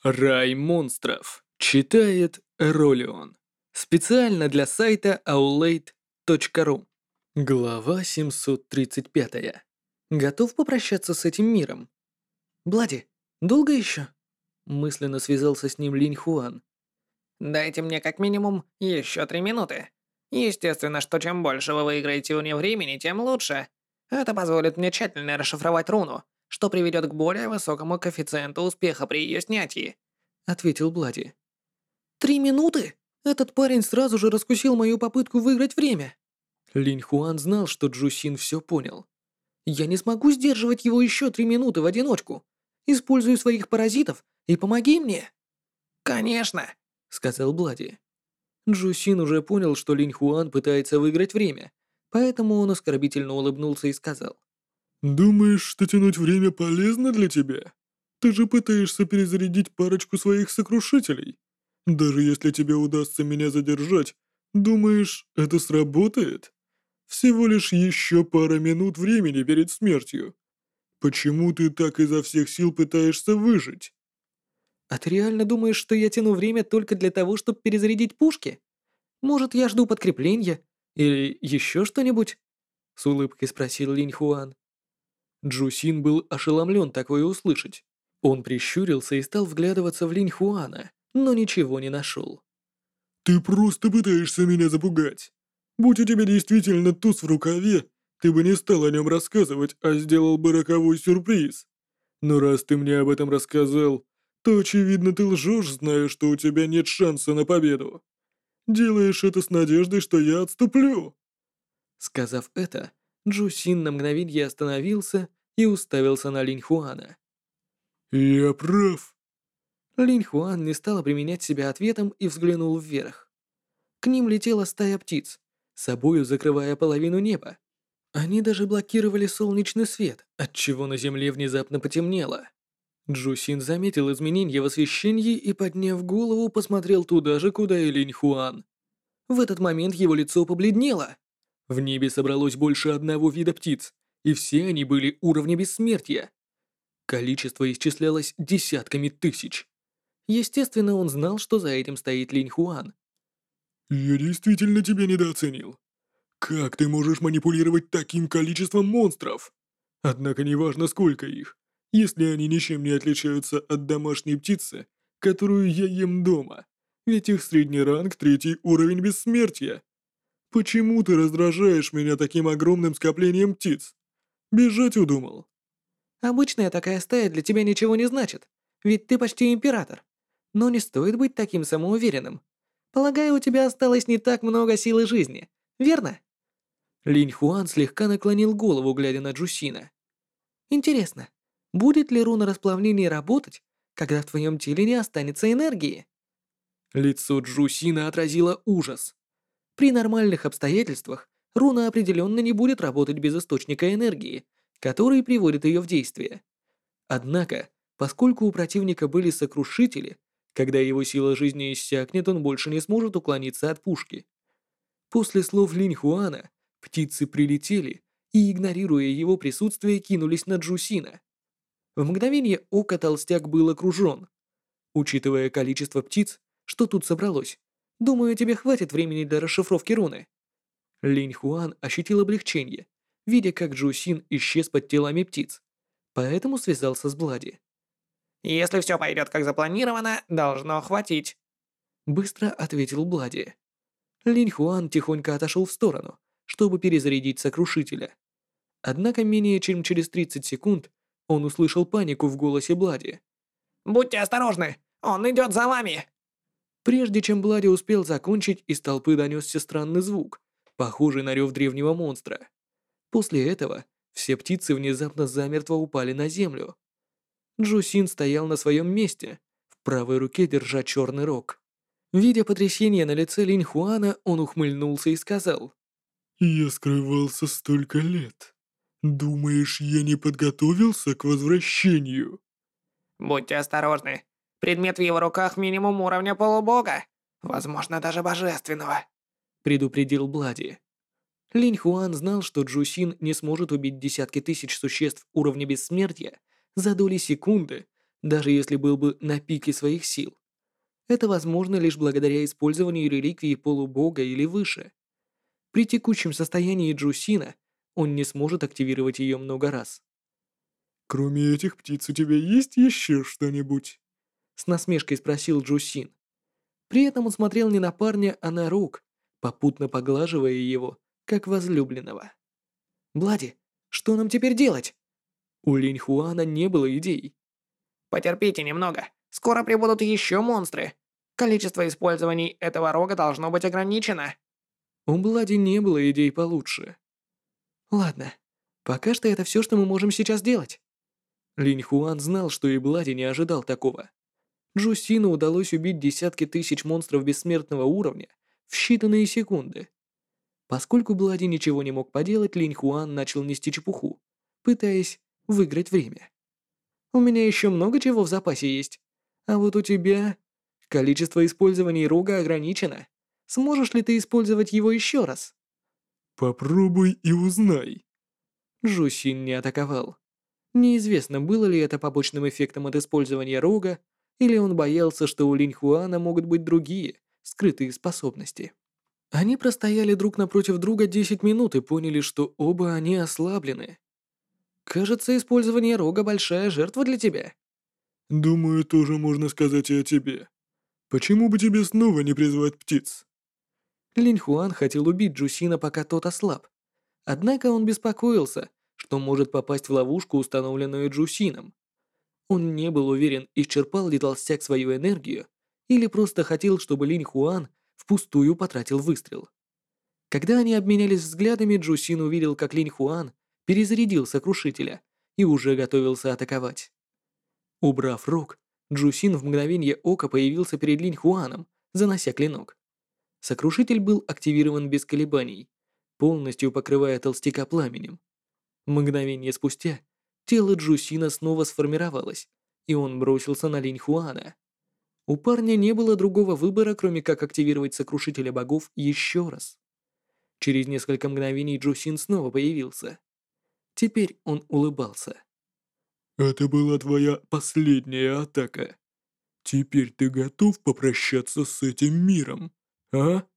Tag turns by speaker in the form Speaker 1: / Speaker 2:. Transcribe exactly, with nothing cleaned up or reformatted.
Speaker 1: Рай монстров. Читает Ролион. Специально для сайта аулейт точка ру. Глава семьсот тридцать пять. Готов попрощаться с этим миром? Блади, долго еще? Мысленно связался с ним Линь Хуан.
Speaker 2: Дайте мне как минимум еще три минуты. Естественно, что чем больше вы выиграете у нее времени, тем лучше. Это позволит мне тщательно расшифровать руну, что приведет к более высокому коэффициенту успеха при ее снятии», — ответил Блади.
Speaker 1: Три минуты? Этот парень сразу же раскусил мою попытку выиграть время. Линь Хуан знал, что Джусин все понял. Я не смогу сдерживать его еще три минуты в одиночку. Используй своих паразитов и помоги мне.
Speaker 2: «Конечно»,
Speaker 1: — сказал Блади. Джусин уже понял, что Линь Хуан пытается выиграть время, поэтому он оскорбительно улыбнулся и сказал.
Speaker 3: «Думаешь, что тянуть время полезно для тебя? Ты же пытаешься перезарядить парочку своих сокрушителей. Даже если тебе удастся меня задержать, думаешь, это сработает? Всего лишь еще пара минут времени перед смертью. Почему ты так изо всех сил пытаешься выжить?»
Speaker 1: «А ты реально думаешь, что я тяну время только для того, чтобы перезарядить пушки? Может, я жду подкрепления? Или еще что-нибудь?» С улыбкой спросил Линь Хуан. Джусин был ошеломлен такое услышать. Он прищурился и стал вглядываться в Линь Хуана, но ничего не нашел.
Speaker 3: «Ты просто пытаешься меня запугать. Будь у тебя действительно туз в рукаве, ты бы не стал о нем рассказывать, а сделал бы роковой сюрприз. Но раз ты мне об этом рассказал, то очевидно ты лжешь, зная, что у тебя нет шанса на победу. Делаешь это с надеждой, что я отступлю».
Speaker 1: Сказав это, Джусин на мгновение остановился и уставился на Линь Хуана.
Speaker 3: «Я прав».
Speaker 1: Линь Хуан не стал применять себя ответом и взглянул вверх. К ним летела стая птиц, собою закрывая половину неба. Они даже блокировали солнечный свет, отчего на земле внезапно потемнело. Джусин заметил изменения в освещении и, подняв голову, посмотрел туда же, куда и Линь Хуан. В этот момент его лицо побледнело. В небе собралось больше одного вида птиц, и все они были уровня бессмертия. Количество исчислялось десятками тысяч. Естественно, он знал, что за этим стоит Линь Хуан.
Speaker 3: «Я действительно тебя недооценил. Как ты можешь манипулировать таким количеством монстров? Однако неважно, сколько их, если они ничем не отличаются от домашней птицы, которую я ем дома, ведь их средний ранг — третий уровень бессмертия. Почему ты раздражаешь меня таким огромным скоплением птиц? Бежать удумал?»
Speaker 1: Обычная такая стая для тебя ничего не значит, ведь ты почти император. Но не стоит быть таким самоуверенным. Полагаю, у тебя осталось не так много силы жизни, верно? Линь Хуан слегка наклонил голову, глядя на Джусина. Интересно, будет ли руна расплавления работать, когда в твоем теле не останется энергии? Лицо Джусина отразило ужас. При нормальных обстоятельствах руна определенно не будет работать без источника энергии, который приводит ее в действие. Однако, поскольку у противника были сокрушители, когда его сила жизни иссякнет, он больше не сможет уклониться от пушки. После слов Линь Хуана, птицы прилетели и, игнорируя его присутствие, кинулись на Джусина. В мгновение ока толстяк был окружен. Учитывая количество птиц, что тут собралось, думаю, тебе хватит времени для расшифровки руны. Линь Хуан ощутил облегчение, видя, как Джусин исчез под телами птиц, поэтому связался с Блади.
Speaker 2: «Если все пойдет как запланировано, должно хватить».
Speaker 1: Быстро ответил Блади. Линь Хуан тихонько отошел в сторону, чтобы перезарядить сокрушителя. Однако менее чем через тридцать секунд он услышал панику в голосе Блади.
Speaker 2: «Будьте осторожны, он идет за вами!»
Speaker 1: Прежде чем Блади успел закончить, из толпы донесся странный звук, похожий на рев древнего монстра. После этого все птицы внезапно замертво упали на землю. Джусин стоял на своем месте, в правой руке держа черный рог. Видя потрясение на лице Линь Хуана, он ухмыльнулся и сказал:
Speaker 3: «Я скрывался столько лет. Думаешь, я не подготовился к возвращению?»
Speaker 2: «Будьте осторожны. Предмет в его руках минимум уровня полубога. Возможно, даже божественного»,
Speaker 1: — предупредил Блади. Линь Хуан знал, что Джусин не сможет убить десятки тысяч существ уровня бессмертия за доли секунды, даже если был бы на пике своих сил. Это возможно лишь благодаря использованию реликвии полубога или выше. При текущем состоянии Джусина он не сможет активировать ее много раз.
Speaker 3: Кроме этих птиц у тебя есть еще что-нибудь?
Speaker 1: С насмешкой спросил Джусин. При этом он смотрел не на парня, а на Рук, попутно поглаживая его, как возлюбленного. «Блади, что нам теперь делать?» У Линь Хуана не было идей.
Speaker 2: Потерпите немного. Скоро прибудут еще монстры. Количество использований этого рога должно быть ограничено.
Speaker 1: У Блади не было идей получше. «Ладно, пока что это все, что мы можем сейчас делать». Линь Хуан знал, что и Блади не ожидал такого. Джусину удалось убить десятки тысяч монстров бессмертного уровня в считанные секунды. Поскольку Блади ничего не мог поделать, Линь Хуан начал нести чепуху, пытаясь выиграть время. «У меня еще много чего в запасе есть. А вот у тебя количество использований рога ограничено. Сможешь ли ты использовать его еще раз?»
Speaker 3: Попробуй и узнай.
Speaker 1: Джусин не атаковал. Неизвестно, было ли это побочным эффектом от использования рога, или он боялся, что у Линь Хуана могут быть другие, скрытые способности. Они простояли друг напротив друга десять минут и поняли, что оба они ослаблены. «Кажется, использование рога — большая жертва для тебя».
Speaker 3: Думаю, тоже можно сказать и о тебе. Почему бы тебе снова не призвать птиц?
Speaker 1: Линь Хуан хотел убить Джусина, пока тот ослаб. Однако он беспокоился, что может попасть в ловушку, установленную Джусином. Он не был уверен, исчерпал ли толстяк свою энергию, или просто хотел, чтобы Линь Хуан впустую потратил выстрел. Когда они обменялись взглядами, Джусин увидел, как Линь Хуан перезарядил сокрушителя и уже готовился атаковать. Убрав рог, Джусин в мгновение ока появился перед Линь Хуаном, занося клинок. Сокрушитель был активирован без колебаний, полностью покрывая толстяка пламенем. Мгновение спустя тело Джусина снова сформировалось, и он бросился на Линь Хуана. У парня не было другого выбора, кроме как активировать Сокрушителя богов еще раз. Через несколько мгновений Джусин снова появился. Теперь он улыбался.
Speaker 3: Это была твоя последняя атака. Теперь ты готов попрощаться с этим миром, а?